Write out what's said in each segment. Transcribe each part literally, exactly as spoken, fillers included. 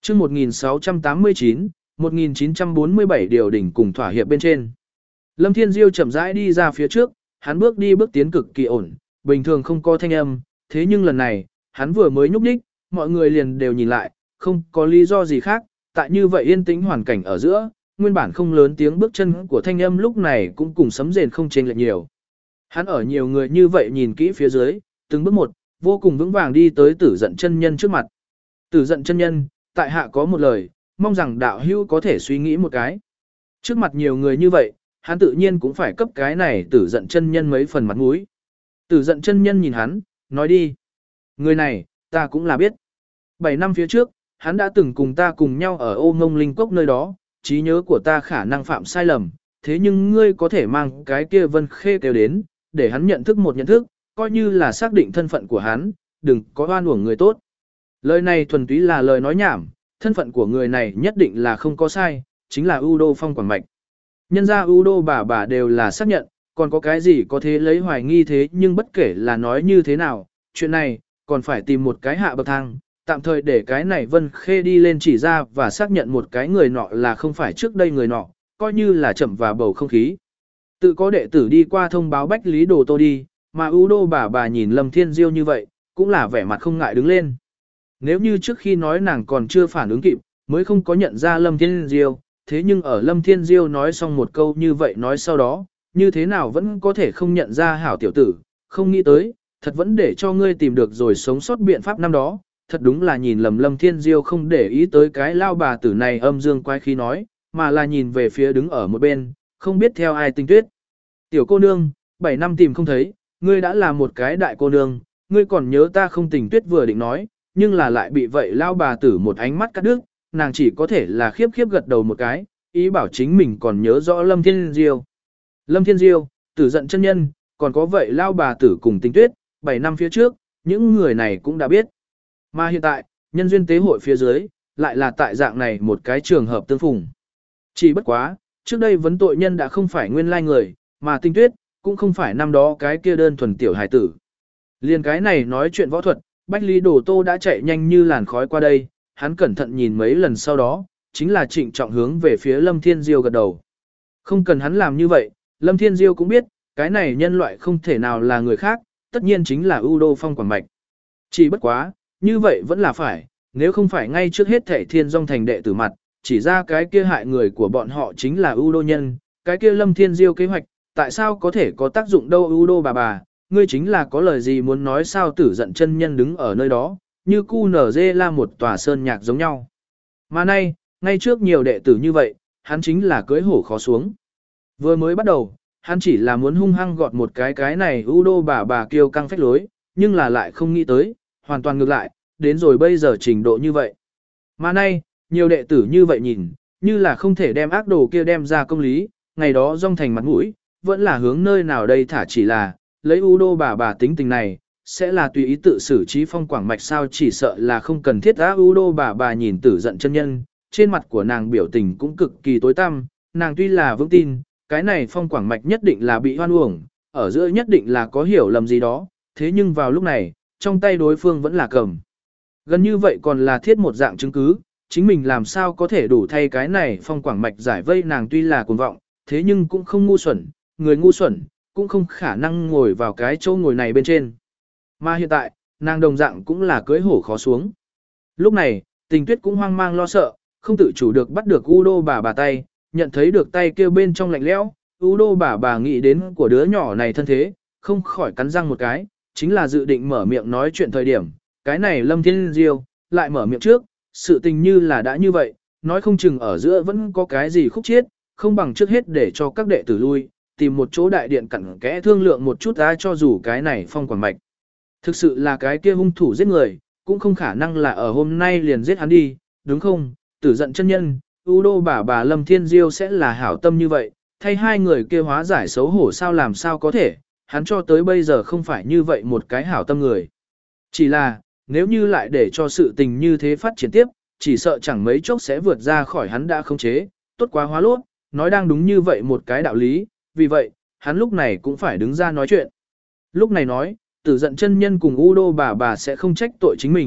chương một nghìn sáu trăm tám mươi chín, một nghìn chín trăm bốn mươi bảy điều đỉnh cùng thỏa hiệp bên trên. Lâm Thiên Diêu chậm rãi đi ra phía trước, hắn bước đi bước tiến cực kỳ ổn, bình thường không có thanh âm, thế nhưng lần này, hắn vừa mới nhúc nhích, mọi người liền đều nhìn lại, không có lý do gì khác, tại như vậy yên tĩnh hoàn cảnh ở giữa, nguyên bản không lớn tiếng bước chân của thanh âm lúc này cũng cùng sấm rền không chênh lệch nhiều. Hắn ở nhiều người như vậy nhìn kỹ phía dưới, từng bước một, vô cùng vững vàng đi tới Tử Giận chân nhân trước mặt. Tử Giận chân nhân, tại hạ có một lời, mong rằng đạo hữu có thể suy nghĩ một cái. Trước mặt nhiều người như vậy, hắn tự nhiên cũng phải cấp cái này Tử Giận chân nhân mấy phần mặt mũi. Tử Giận chân nhân nhìn hắn, nói đi. Người này, ta cũng là biết. Bảy năm phía trước, hắn đã từng cùng ta cùng nhau ở Ô Ngông Linh Cốc nơi đó, trí nhớ của ta khả năng phạm sai lầm, thế nhưng ngươi có thể mang cái kia Vân Khê kêu đến, để hắn nhận thức một nhận thức, coi như là xác định thân phận của hắn, đừng có oan uổng người tốt. Lời này thuần túy là lời nói nhảm, thân phận của người này nhất định là không có sai, chính là U Đô Phong Quảng Mạch. Nhân ra U Đô bà bà đều là xác nhận, còn có cái gì có thế lấy hoài nghi thế, nhưng bất kể là nói như thế nào, chuyện này, còn phải tìm một cái hạ bậc thang, tạm thời để cái này Vân Khê đi lên chỉ ra và xác nhận một cái người nọ là không phải trước đây người nọ, coi như là chậm và bầu không khí. Tự có đệ tử đi qua thông báo Bách Lý Đồ Tô đi, mà U Đô bà bà nhìn Lâm Thiên Diêu như vậy, cũng là vẻ mặt không ngại đứng lên. Nếu như trước khi nói nàng còn chưa phản ứng kịp, mới không có nhận ra Lâm Thiên Diêu, thế nhưng ở Lâm Thiên Diêu nói xong một câu như vậy nói sau đó, như thế nào vẫn có thể không nhận ra hảo tiểu tử, không nghĩ tới, thật vẫn để cho ngươi tìm được rồi sống sót biện pháp năm đó, thật đúng là nhìn lầm Lâm Thiên Diêu không để ý tới cái lao bà tử này âm dương quái khí nói, mà là nhìn về phía đứng ở một bên, không biết theo ai Tinh Tuyết. Tiểu cô nương, bảy năm tìm không thấy, ngươi đã là một cái đại cô nương, ngươi còn nhớ ta không? Tình Tuyết vừa định nói, nhưng là lại bị vậy lao bà tử một ánh mắt cắt đứt, nàng chỉ có thể là khiếp khiếp gật đầu một cái, ý bảo chính mình còn nhớ rõ Lâm Thiên Diêu. Lâm Thiên Diêu, Tử Giận chân nhân, còn có vậy lao bà tử cùng Tinh Tuyết, bảy năm phía trước, những người này cũng đã biết. Mà hiện tại, nhân duyên tế hội phía dưới, lại là tại dạng này một cái trường hợp tương phùng. Chỉ bất quá, trước đây vấn tội nhân đã không phải nguyên lai người, mà Tinh Tuyết, cũng không phải năm đó cái kia đơn thuần tiểu hài tử. Liên cái này nói chuyện võ thuật, Bách Lý Đồ Tô đã chạy nhanh như làn khói qua đây, hắn cẩn thận nhìn mấy lần sau đó, chính là trịnh trọng hướng về phía Lâm Thiên Diêu gật đầu. Không cần hắn làm như vậy, Lâm Thiên Diêu cũng biết, cái này nhân loại không thể nào là người khác, tất nhiên chính là U Đô Phong Quảng Mạch. Chỉ bất quá, như vậy vẫn là phải, nếu không phải ngay trước hết thảy Thiên Dung thành đệ tử mặt, chỉ ra cái kia hại người của bọn họ chính là U Đô nhân, cái kia Lâm Thiên Diêu kế hoạch, tại sao có thể có tác dụng đâu? U Đô bà bà, ngươi chính là có lời gì muốn nói sao? Tử Giận chân nhân đứng ở nơi đó, như cu nở dê la một tòa sơn nhạc giống nhau. Mà nay, ngay trước nhiều đệ tử như vậy, hắn chính là cưỡi hổ khó xuống. Vừa mới bắt đầu, hắn chỉ là muốn hung hăng gọt một cái cái này U Đô bà bà kiêu căng phách lối, nhưng là lại không nghĩ tới, hoàn toàn ngược lại, đến rồi bây giờ trình độ như vậy. Mà nay, nhiều đệ tử như vậy nhìn, như là không thể đem ác đồ kia đem ra công lý, ngày đó rong thành mặt mũi, vẫn là hướng nơi nào đây thả chỉ là, lấy U Đô bà bà tính tình này, sẽ là tùy ý tự xử trí Phong Quảng Mạch sao? Chỉ sợ là không cần thiết á. U Đô bà bà nhìn Tử Giận chân nhân, trên mặt của nàng biểu tình cũng cực kỳ tối tăm, nàng tuy là vững tin, cái này Phong Quảng Mạch nhất định là bị hoan uổng, ở giữa nhất định là có hiểu lầm gì đó, thế nhưng vào lúc này, trong tay đối phương vẫn là cầm. Gần như vậy còn là thiết một dạng chứng cứ, chính mình làm sao có thể đủ thay cái này Phong Quảng Mạch giải vây. Nàng tuy là cuồng vọng, thế nhưng cũng không ngu xuẩn, người ngu xuẩn, cũng không khả năng ngồi vào cái chỗ ngồi này bên trên. Mà hiện tại, nàng đồng dạng cũng là cưỡi hổ khó xuống. Lúc này, Tình Tuyết cũng hoang mang lo sợ, không tự chủ được bắt được U Đô bà bà tay, nhận thấy được tay kêu bên trong lạnh lẽo, U Đô bà bà nghĩ đến của đứa nhỏ này thân thế, không khỏi cắn răng một cái, chính là dự định mở miệng nói chuyện thời điểm, cái này Lâm Thiên Diêu lại mở miệng trước, sự tình như là đã như vậy, nói không chừng ở giữa vẫn có cái gì khúc chiết, không bằng trước hết để cho các đệ tử lui, tìm một chỗ đại điện cặn kẽ thương lượng một chút ra. Cho dù cái này Phong Quảng Mạch thực sự là cái kia hung thủ giết người, cũng không khả năng là ở hôm nay liền giết hắn đi, đúng không? Tử Giận chân nhân, U Đô bà bà Lâm Thiên Diêu sẽ là hảo tâm như vậy, thay hai người kia hóa giải xấu hổ sao? Làm sao có thể, hắn cho tới bây giờ không phải như vậy một cái hảo tâm người. Chỉ là, nếu như lại để cho sự tình như thế phát triển tiếp, chỉ sợ chẳng mấy chốc sẽ vượt ra khỏi hắn đã khống chế, tốt quá hóa lốt, nói đang đúng như vậy một cái đạo lý, vì vậy, hắn lúc này cũng phải đứng ra nói chuyện. Lúc này nói, Tử Giận chân nhân cùng U Đô bà bà sẽ không trách tội chính mình,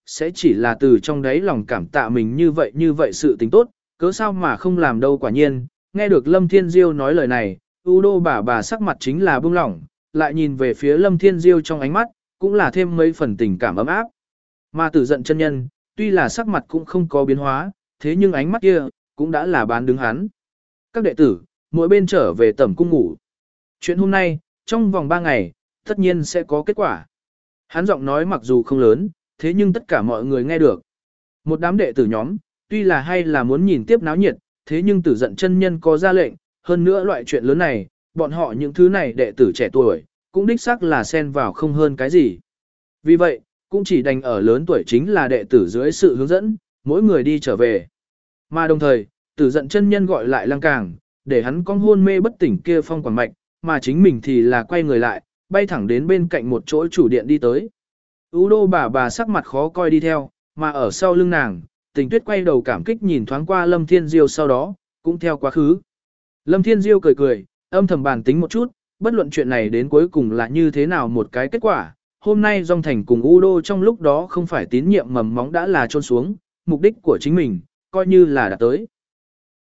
sẽ chỉ là từ trong đáy lòng cảm tạ mình như vậy như vậy sự tình tốt, cớ sao mà không làm đâu. Quả nhiên, nghe được Lâm Thiên Diêu nói lời này, U Đô bà bà sắc mặt chính là bưng lỏng, lại nhìn về phía Lâm Thiên Diêu trong ánh mắt, cũng là thêm mấy phần tình cảm ấm áp. Mà Tử Giận chân nhân, tuy là sắc mặt cũng không có biến hóa, thế nhưng ánh mắt kia, cũng đã là bán đứng hắn. Các đệ tử, mỗi bên trở về tẩm cung ngủ. Chuyện hôm nay, trong vòng ba ngày, tất nhiên sẽ có kết quả. Hắn giọng nói mặc dù không lớn, thế nhưng tất cả mọi người nghe được. Một đám đệ tử nhóm, tuy là hay là muốn nhìn tiếp náo nhiệt, thế nhưng Tử Giận chân nhân có ra lệnh, hơn nữa loại chuyện lớn này, bọn họ những thứ này đệ tử trẻ tuổi, cũng đích xác là xen vào không hơn cái gì. Vì vậy, cũng chỉ đành ở lớn tuổi chính là đệ tử dưới sự hướng dẫn, mỗi người đi trở về. Mà đồng thời, Tử Giận chân nhân gọi lại Lăng Càng, để hắn cong hôn mê bất tỉnh kia phong quảng mạch, mà chính mình thì là quay người lại, bay thẳng đến bên cạnh một chỗ chủ điện đi tới. U Đô bà bà sắc mặt khó coi đi theo, mà ở sau lưng nàng, Tình Tuyết quay đầu cảm kích nhìn thoáng qua Lâm Thiên Diêu, sau đó cũng theo quá khứ. Lâm Thiên Diêu cười cười, âm thầm bàn tính một chút, bất luận chuyện này đến cuối cùng là như thế nào một cái kết quả, hôm nay Dung Thành cùng U Đô trong lúc đó không phải tín nhiệm mầm móng đã là trôn xuống, mục đích của chính mình coi như là đạt tới.